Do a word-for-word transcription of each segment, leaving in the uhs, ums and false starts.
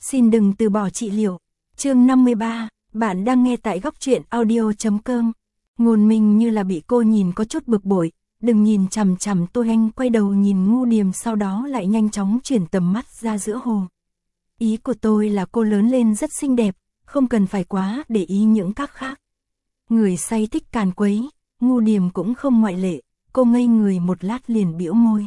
Xin đừng từ bỏ trị liệu. Chương năm mươi ba, bạn đang nghe tại góc truyện audio chấm com. Ngôn Minh như là bị cô nhìn có chút bực bội, đừng nhìn chằm chằm tôi, anh quay đầu nhìn Ngu Điềm, sau đó lại nhanh chóng chuyển tầm mắt ra giữa hồ. Ý của tôi là cô lớn lên rất xinh đẹp, không cần phải quá để ý những các khác. Người say thích càn quấy, Ngu Điềm cũng không ngoại lệ, cô ngây người một lát liền bĩu môi.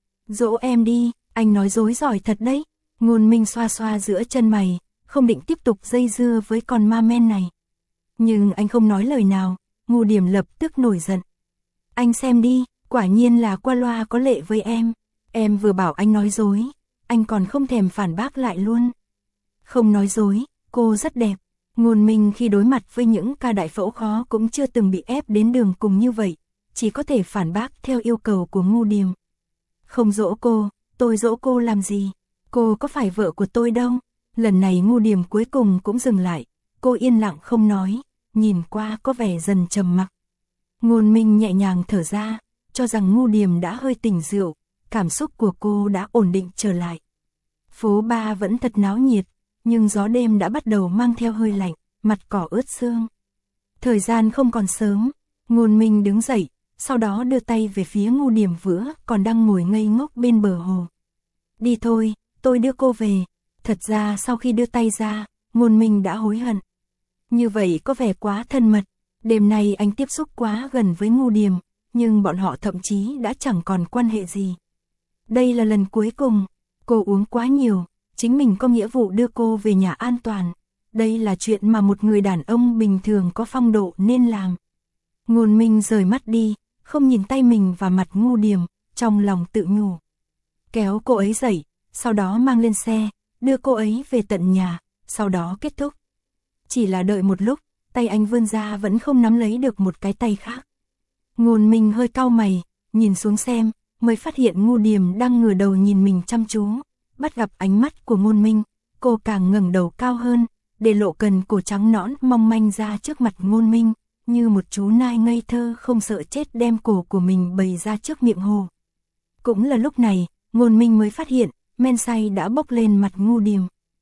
Dỗ em đi, anh nói dối giỏi thật đấy. Ngôn Minh xoa xoa giữa chân mày, không định tiếp tục dây dưa với con ma men này. Nhưng anh không nói lời nào, Ngu Điềm lập tức nổi giận. Anh xem đi, quả nhiên là qua loa có lệ với em. Em vừa bảo anh nói dối, anh còn không thèm phản bác lại luôn. Không nói dối, cô rất đẹp. Ngôn Minh khi đối mặt với những ca đại phẫu khó cũng chưa từng bị ép đến đường cùng như vậy, chỉ có thể phản bác theo yêu cầu của Ngu Điềm. Không dỗ cô, tôi dỗ cô làm gì? Cô có phải vợ của tôi đâu. Lần này Ngu Điềm cuối cùng cũng dừng lại, cô yên lặng không nói, nhìn qua có vẻ dần trầm mặc. Ngôn Minh nhẹ nhàng thở ra, cho rằng Ngu Điềm đã hơi tỉnh rượu, cảm xúc của cô đã ổn định trở lại. Phố ba vẫn thật náo nhiệt, nhưng gió đêm đã bắt đầu mang theo hơi lạnh, mặt cỏ ướt sương. Thời gian không còn sớm, Ngôn Minh đứng dậy, sau đó đưa tay về phía Ngu Điềm vữa còn đang ngồi ngây ngốc bên bờ hồ. Đi thôi, tôi đưa cô về. Thật ra sau khi đưa tay ra, Ngôn Minh đã hối hận. Như vậy có vẻ quá thân mật. Đêm nay anh tiếp xúc quá gần với Ngu Điềm, nhưng bọn họ thậm chí đã chẳng còn quan hệ gì. Đây là lần cuối cùng, cô uống quá nhiều, chính mình có nghĩa vụ đưa cô về nhà an toàn. Đây là chuyện mà một người đàn ông bình thường có phong độ nên làm. Ngôn Minh rời mắt đi, không nhìn tay mình và mặt Ngu Điềm, trong lòng tự nhủ. Kéo cô ấy dậy, sau đó mang lên xe, đưa cô ấy về tận nhà, sau đó kết thúc. Chỉ là đợi một lúc, tay anh vươn ra vẫn không nắm lấy được một cái tay khác. Ngôn Minh hơi cau mày, nhìn xuống xem, mới phát hiện Ngu Điềm đang ngửa đầu nhìn mình chăm chú. Bắt gặp ánh mắt của Ngôn Minh, cô càng ngẩng đầu cao hơn, để lộ cần cổ trắng nõn mong manh ra trước mặt Ngôn Minh, như một chú nai ngây thơ không sợ chết đem cổ của mình bày ra trước miệng hồ. Cũng là lúc này, Ngôn Minh mới phát hiện, men say đã bốc lên mặt Ngu Điềm.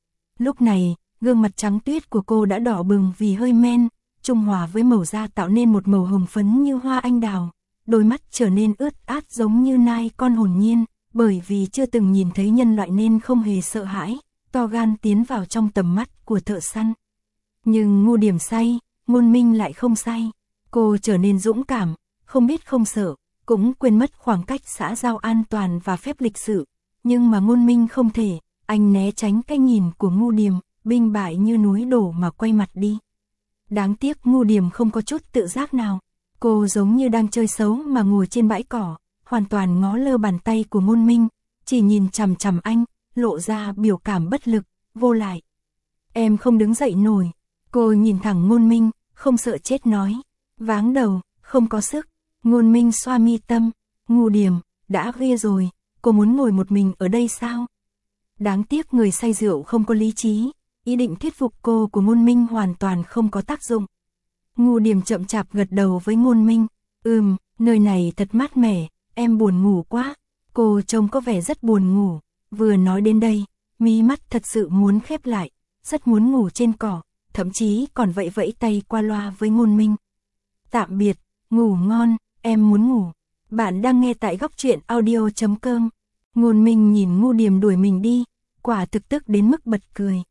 Lúc này, gương mặt trắng tuyết của cô đã đỏ bừng vì hơi men, trung hòa với màu da tạo nên một màu hồng phấn như hoa anh đào. Đôi mắt trở nên ướt át giống như nai con hồn nhiên, bởi vì chưa từng nhìn thấy nhân loại nên không hề sợ hãi, to gan tiến vào trong tầm mắt của thợ săn. Nhưng Ngu Điềm say, Ngôn Minh lại không say. Cô trở nên dũng cảm, không biết không sợ, cũng quên mất khoảng cách xã giao an toàn và phép lịch sự. Nhưng mà Ngôn Minh không thể, anh né tránh cái nhìn của Ngu Điềm, binh bại như núi đổ mà quay mặt đi. Đáng tiếc Ngu Điềm không có chút tự giác nào. Cô giống như đang chơi xấu mà ngồi trên bãi cỏ, hoàn toàn ngó lơ bàn tay của Ngôn Minh, chỉ nhìn chằm chằm anh, lộ ra biểu cảm bất lực, vô lại. Em không đứng dậy nổi. Cô nhìn thẳng Ngôn Minh, không sợ chết nói. Váng đầu, không có sức. Ngôn Minh xoa mi tâm. Ngu Điềm, đã khuya rồi, cô muốn ngồi một mình ở đây sao? Đáng tiếc người say rượu không có lý trí, ý định thuyết phục cô của Ngôn Minh hoàn toàn không có tác dụng. Ngu Điềm chậm chạp gật đầu với Ngôn Minh. Ừm, nơi này thật mát mẻ, em buồn ngủ quá. Cô trông có vẻ rất buồn ngủ. Vừa nói đến đây, mí mắt thật sự muốn khép lại, rất muốn ngủ trên cỏ, thậm chí còn vẫy vẫy tay qua loa với Ngôn Minh. Tạm biệt, ngủ ngon, em muốn ngủ. Bạn đang nghe tại góc truyện audio chấm com. Ngôn Minh nhìn Ngu Điềm đuổi mình đi, quả thực tức đến mức bật cười.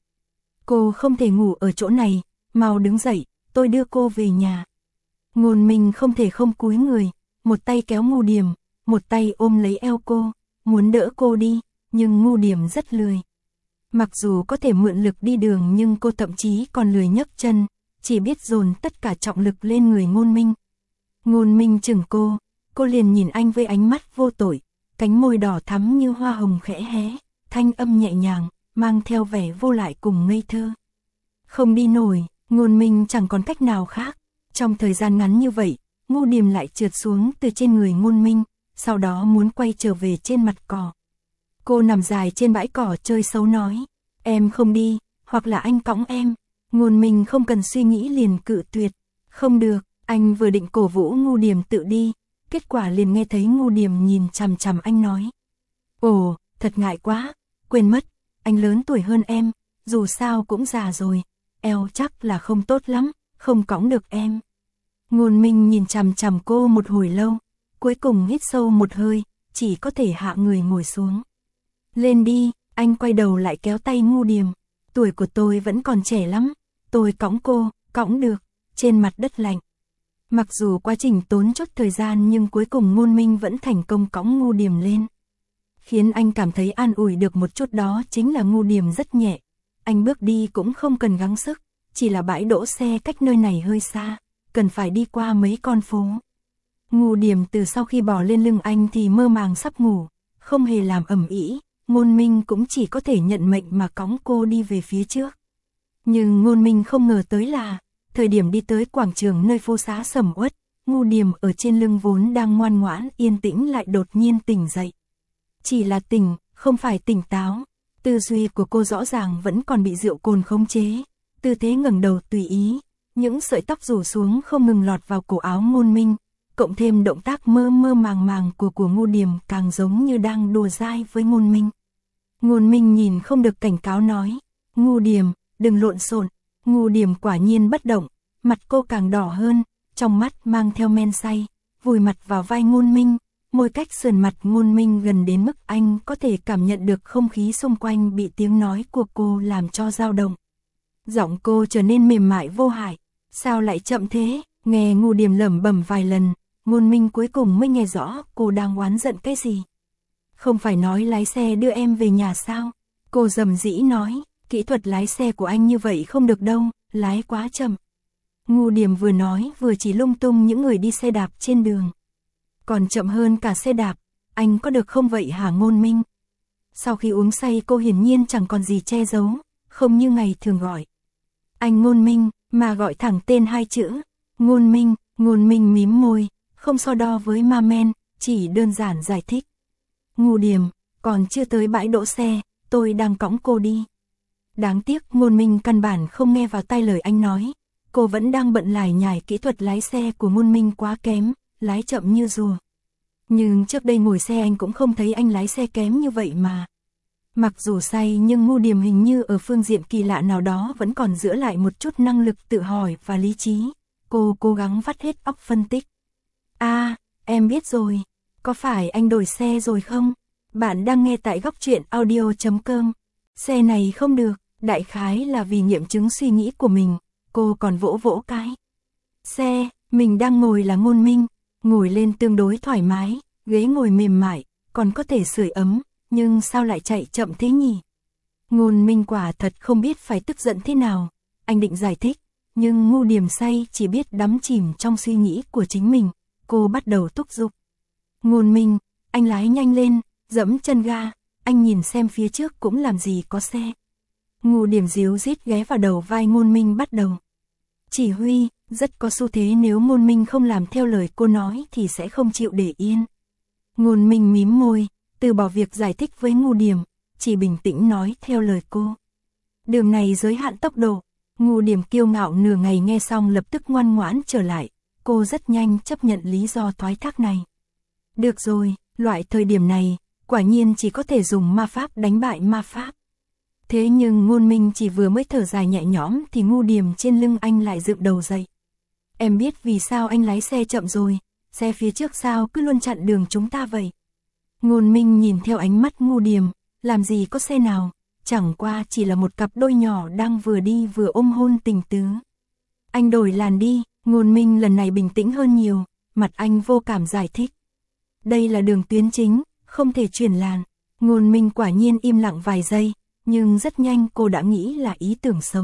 Cô không thể ngủ ở chỗ này, mau đứng dậy, tôi đưa cô về nhà. Ngôn Minh không thể không cúi người, một tay kéo Ngu Điềm, một tay ôm lấy eo cô, muốn đỡ cô đi, nhưng Ngu Điềm rất lười. Mặc dù có thể mượn lực đi đường nhưng cô thậm chí còn lười nhấc chân, chỉ biết dồn tất cả trọng lực lên người Ngôn Minh. Ngôn Minh chừng cô, cô liền nhìn anh với ánh mắt vô tội, cánh môi đỏ thắm như hoa hồng khẽ hé, thanh âm nhẹ nhàng, mang theo vẻ vô lại cùng ngây thơ. Không đi nổi, Ngôn Minh chẳng còn cách nào khác. Trong thời gian ngắn như vậy, Ngu Điềm lại trượt xuống từ trên người Ngôn Minh, sau đó muốn quay trở về trên mặt cỏ. Cô nằm dài trên bãi cỏ chơi xấu nói, em không đi, hoặc là anh cõng em. Ngôn Minh không cần suy nghĩ liền cự tuyệt. Không được, anh vừa định cổ vũ Ngu Điềm tự đi, kết quả liền nghe thấy Ngu Điềm nhìn chằm chằm anh nói. Ồ, thật ngại quá, quên mất, anh lớn tuổi hơn em, dù sao cũng già rồi, eo chắc là không tốt lắm, không cõng được em. Ngôn Minh nhìn chằm chằm cô một hồi lâu, cuối cùng hít sâu một hơi, chỉ có thể hạ người ngồi xuống. Lên đi, anh quay đầu lại kéo tay Ngu Điềm, tuổi của tôi vẫn còn trẻ lắm, tôi cõng cô, cõng được, trên mặt đất lạnh. Mặc dù quá trình tốn chút thời gian nhưng cuối cùng Ngôn Minh vẫn thành công cõng Ngu Điềm lên. Khiến anh cảm thấy an ủi được một chút đó chính là Ngu Điềm rất nhẹ, anh bước đi cũng không cần gắng sức, chỉ là bãi đỗ xe cách nơi này hơi xa, cần phải đi qua mấy con phố. Ngu Điềm từ sau khi bò lên lưng anh thì mơ màng sắp ngủ, không hề làm ầm ĩ, Ngôn Minh cũng chỉ có thể nhận mệnh mà cõng cô đi về phía trước. Nhưng Ngôn Minh không ngờ tới là, thời điểm đi tới quảng trường nơi phố xá sầm uất, Ngu Điềm ở trên lưng vốn đang ngoan ngoãn yên tĩnh lại đột nhiên tỉnh dậy. Chỉ là tỉnh, không phải tỉnh táo, tư duy của cô rõ ràng vẫn còn bị rượu cồn khống chế, tư thế ngẩng đầu tùy ý, những sợi tóc rủ xuống không ngừng lọt vào cổ áo Ngôn Minh, cộng thêm động tác mơ mơ màng màng của của Ngu Điềm càng giống như đang đùa dai với Ngôn Minh. Ngôn Minh nhìn không được cảnh cáo nói, Ngu Điềm, đừng lộn xộn. Ngu Điềm quả nhiên bất động, mặt cô càng đỏ hơn, trong mắt mang theo men say, vùi mặt vào vai Ngôn Minh, môi cách sườn mặt Ngôn Minh gần đến mức anh có thể cảm nhận được không khí xung quanh bị tiếng nói của cô làm cho dao động. Giọng cô trở nên mềm mại vô hại, sao lại chậm thế, nghe Ngu Điềm lẩm bẩm vài lần, Ngôn Minh cuối cùng mới nghe rõ cô đang oán giận cái gì. Không phải nói lái xe đưa em về nhà sao? Cô rầm rĩ nói, kỹ thuật lái xe của anh như vậy không được đâu, lái quá chậm. Ngu Điềm vừa nói vừa chỉ lung tung những người đi xe đạp trên đường. Còn chậm hơn cả xe đạp, anh có được không vậy hả Ngôn Minh? Sau khi uống say cô hiển nhiên chẳng còn gì che giấu, không như ngày thường gọi anh Ngôn Minh, mà gọi thẳng tên hai chữ, Ngôn Minh. Ngôn Minh mím môi, không so đo với ma men, chỉ đơn giản giải thích. Ngu Điềm, còn chưa tới bãi đỗ xe, tôi đang cõng cô đi. Đáng tiếc Ngôn Minh căn bản không nghe vào tai lời anh nói, cô vẫn đang bận lải nhải kỹ thuật lái xe của Ngôn Minh quá kém, lái chậm như rùa. Nhưng trước đây ngồi xe anh cũng không thấy anh lái xe kém như vậy mà. Mặc dù say nhưng Ngu Điềm hình như ở phương diện kỳ lạ nào đó vẫn còn giữ lại một chút năng lực tự hỏi và lý trí. Cô cố gắng vắt hết óc phân tích. À, em biết rồi, có phải anh đổi xe rồi không? Bạn đang nghe tại góc truyện audio chấm com. Xe này không được, đại khái là vì nghiệm chứng suy nghĩ của mình, cô còn vỗ vỗ cái. Xe, mình đang ngồi là Ngôn Minh, ngồi lên tương đối thoải mái, ghế ngồi mềm mại, còn có thể sưởi ấm, nhưng sao lại chạy chậm thế nhỉ? Ngôn Minh quả thật không biết phải tức giận thế nào, anh định giải thích, nhưng Ngu Điềm say chỉ biết đắm chìm trong suy nghĩ của chính mình, cô bắt đầu thúc giục. Ngôn Minh, anh lái nhanh lên, dẫm chân ga, anh nhìn xem phía trước cũng làm gì có xe. Ngu Điềm díu dít ghé vào đầu vai Ngôn Minh bắt đầu chỉ huy, rất có xu thế nếu Ngôn Minh không làm theo lời cô nói thì sẽ không chịu để yên. Ngôn Minh mím môi, từ bỏ việc giải thích với Ngu Điềm, chỉ bình tĩnh nói theo lời cô. Đường này giới hạn tốc độ. Ngu Điềm kiêu ngạo nửa ngày nghe xong lập tức ngoan ngoãn trở lại, cô rất nhanh chấp nhận lý do thoái thác này. Được rồi, loại thời điểm này, quả nhiên chỉ có thể dùng ma pháp đánh bại ma pháp. Thế nhưng Ngôn Minh chỉ vừa mới thở dài nhẹ nhõm thì Ngu Điềm trên lưng anh lại dựng đầu dậy. Em biết vì sao anh lái xe chậm rồi, xe phía trước sao cứ luôn chặn đường chúng ta vậy. Ngôn Minh nhìn theo ánh mắt Ngu Điềm, làm gì có xe nào, chẳng qua chỉ là một cặp đôi nhỏ đang vừa đi vừa ôm hôn tình tứ. Anh đổi làn đi, Ngôn Minh lần này bình tĩnh hơn nhiều, mặt anh vô cảm giải thích. Đây là đường tuyến chính, không thể chuyển làn. Ngôn Minh quả nhiên im lặng vài giây, nhưng rất nhanh cô đã nghĩ là ý tưởng xấu.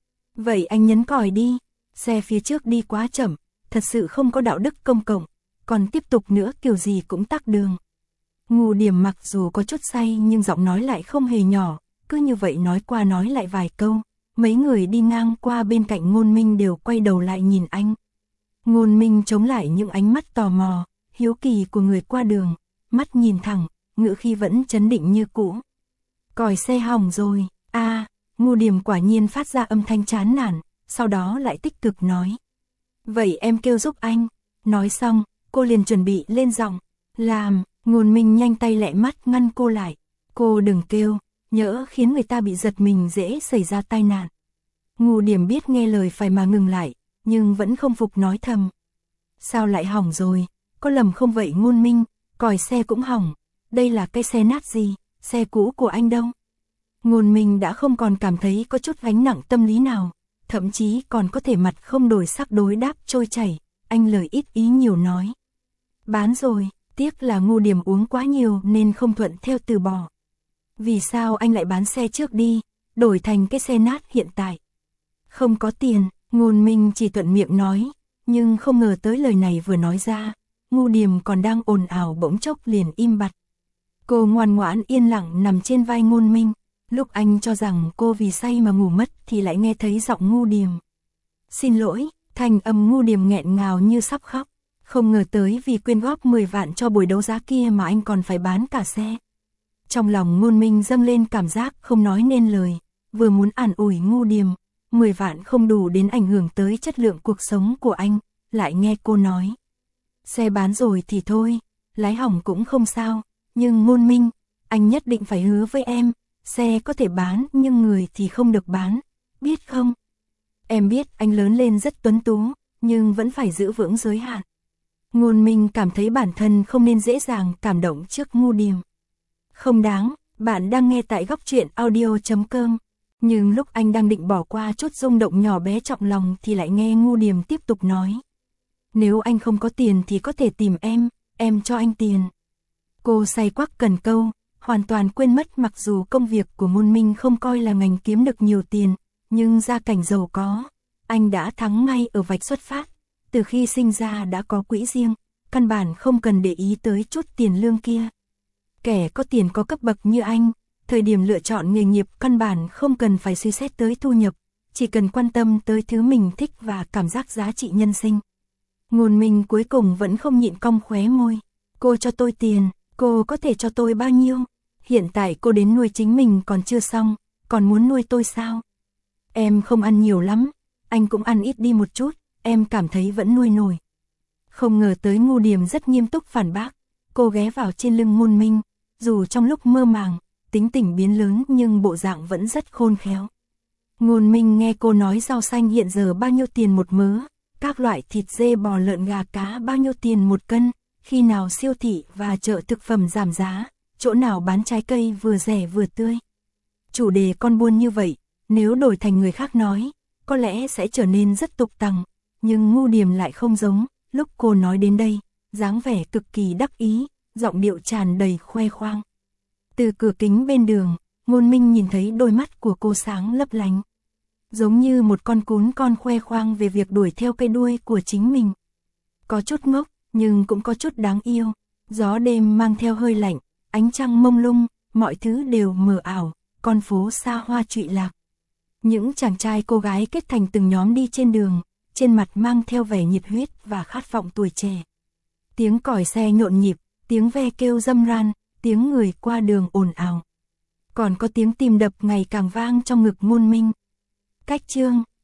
Vậy anh nhấn còi đi, xe phía trước đi quá chậm, thật sự không có đạo đức công cộng, còn tiếp tục nữa kiểu gì cũng tắc đường. Ngu Điềm mặc dù có chút say nhưng giọng nói lại không hề nhỏ, cứ như vậy nói qua nói lại vài câu, mấy người đi ngang qua bên cạnh Ngôn Minh đều quay đầu lại nhìn anh. Ngôn Minh chống lại những ánh mắt tò mò, hiếu kỳ của người qua đường, mắt nhìn thẳng, ngữ khí vẫn trấn định như cũ. Còi xe hỏng rồi, a à, Ngu Điềm quả nhiên phát ra âm thanh chán nản, sau đó lại tích cực nói. Vậy em kêu giúp anh. Nói xong, cô liền chuẩn bị lên giọng, làm. Ngôn Minh nhanh tay lẹ mắt ngăn cô lại. Cô đừng kêu, nhỡ khiến người ta bị giật mình dễ xảy ra tai nạn. Ngu Điểm biết nghe lời phải mà ngừng lại, nhưng vẫn không phục nói thầm. Sao lại hỏng rồi, có lầm không vậy Ngôn Minh, còi xe cũng hỏng, đây là cái xe nát gì, xe cũ của anh đâu. Ngôn Minh đã không còn cảm thấy có chút gánh nặng tâm lý nào, thậm chí còn có thể mặt không đổi sắc đối đáp trôi chảy, anh lời ít ý nhiều nói. Bán rồi, tiếc là Ngu Điểm uống quá nhiều nên không thuận theo từ bỏ. Vì sao anh lại bán xe trước đi, đổi thành cái xe nát hiện tại? Không có tiền, Ngôn Minh chỉ thuận miệng nói, nhưng không ngờ tới lời này vừa nói ra, Ngu Điểm còn đang ồn ào bỗng chốc liền im bặt. Cô ngoan ngoãn yên lặng nằm trên vai Ngôn Minh, lúc anh cho rằng cô vì say mà ngủ mất thì lại nghe thấy giọng Ngu Điểm. Xin lỗi, thành âm Ngu Điểm nghẹn ngào như sắp khóc, không ngờ tới vì quyên góp mười vạn cho buổi đấu giá kia mà anh còn phải bán cả xe. Trong lòng Ngôn Minh dâng lên cảm giác không nói nên lời, vừa muốn an ủi Ngu Điểm, mười vạn không đủ đến ảnh hưởng tới chất lượng cuộc sống của anh, lại nghe cô nói. Xe bán rồi thì thôi, lái hỏng cũng không sao, nhưng Ngôn Minh, anh nhất định phải hứa với em, xe có thể bán nhưng người thì không được bán, biết không? Em biết anh lớn lên rất tuấn tú, nhưng vẫn phải giữ vững giới hạn. Ngôn Minh cảm thấy bản thân không nên dễ dàng cảm động trước Ngu Điểm. Không đáng, bạn đang nghe tại góc truyện audio chấm com. Nhưng lúc anh đang định bỏ qua chút rung động nhỏ bé trong lòng thì lại nghe Ngu Điểm tiếp tục nói. Nếu anh không có tiền thì có thể tìm em, em cho anh tiền. Cô say quắc cần câu, hoàn toàn quên mất mặc dù công việc của Ngôn Minh không coi là ngành kiếm được nhiều tiền, nhưng gia cảnh giàu có, anh đã thắng ngay ở vạch xuất phát. Từ khi sinh ra đã có quỹ riêng, căn bản không cần để ý tới chút tiền lương kia. Kẻ có tiền có cấp bậc như anh, thời điểm lựa chọn nghề nghiệp căn bản không cần phải suy xét tới thu nhập, chỉ cần quan tâm tới thứ mình thích và cảm giác giá trị nhân sinh. Ngôn Minh cuối cùng vẫn không nhịn cong khóe môi. Cô cho tôi tiền, cô có thể cho tôi bao nhiêu? Hiện tại cô đến nuôi chính mình còn chưa xong, còn muốn nuôi tôi sao? Em không ăn nhiều lắm, anh cũng ăn ít đi một chút, em cảm thấy vẫn nuôi nổi. Không ngờ tới Ngu Điểm rất nghiêm túc phản bác, cô ghé vào trên lưng Ngôn Minh, dù trong lúc mơ màng, tính tình biến lớn nhưng bộ dạng vẫn rất khôn khéo. Ngôn Minh nghe cô nói rau xanh hiện giờ bao nhiêu tiền một mớ, các loại thịt dê bò lợn gà cá bao nhiêu tiền một cân, khi nào siêu thị và chợ thực phẩm giảm giá, chỗ nào bán trái cây vừa rẻ vừa tươi. Chủ đề con buôn như vậy, nếu đổi thành người khác nói, có lẽ sẽ trở nên rất tục tằng, nhưng Ngu Điểm lại không giống, lúc cô nói đến đây, dáng vẻ cực kỳ đắc ý, giọng điệu tràn đầy khoe khoang. Từ cửa kính bên đường, Ngôn Minh nhìn thấy đôi mắt của cô sáng lấp lánh, giống như một con cún con khoe khoang về việc đuổi theo cây đuôi của chính mình. Có chút ngốc, nhưng cũng có chút đáng yêu, gió đêm mang theo hơi lạnh, ánh trăng mông lung, mọi thứ đều mờ ảo, con phố xa hoa trụy lạc. Những chàng trai cô gái kết thành từng nhóm đi trên đường, trên mặt mang theo vẻ nhiệt huyết và khát vọng tuổi trẻ. Tiếng còi xe nhộn nhịp, tiếng ve kêu râm ran, tiếng người qua đường ồn ào. Còn có tiếng tim đập ngày càng vang trong ngực Ngôn Minh. Cách chương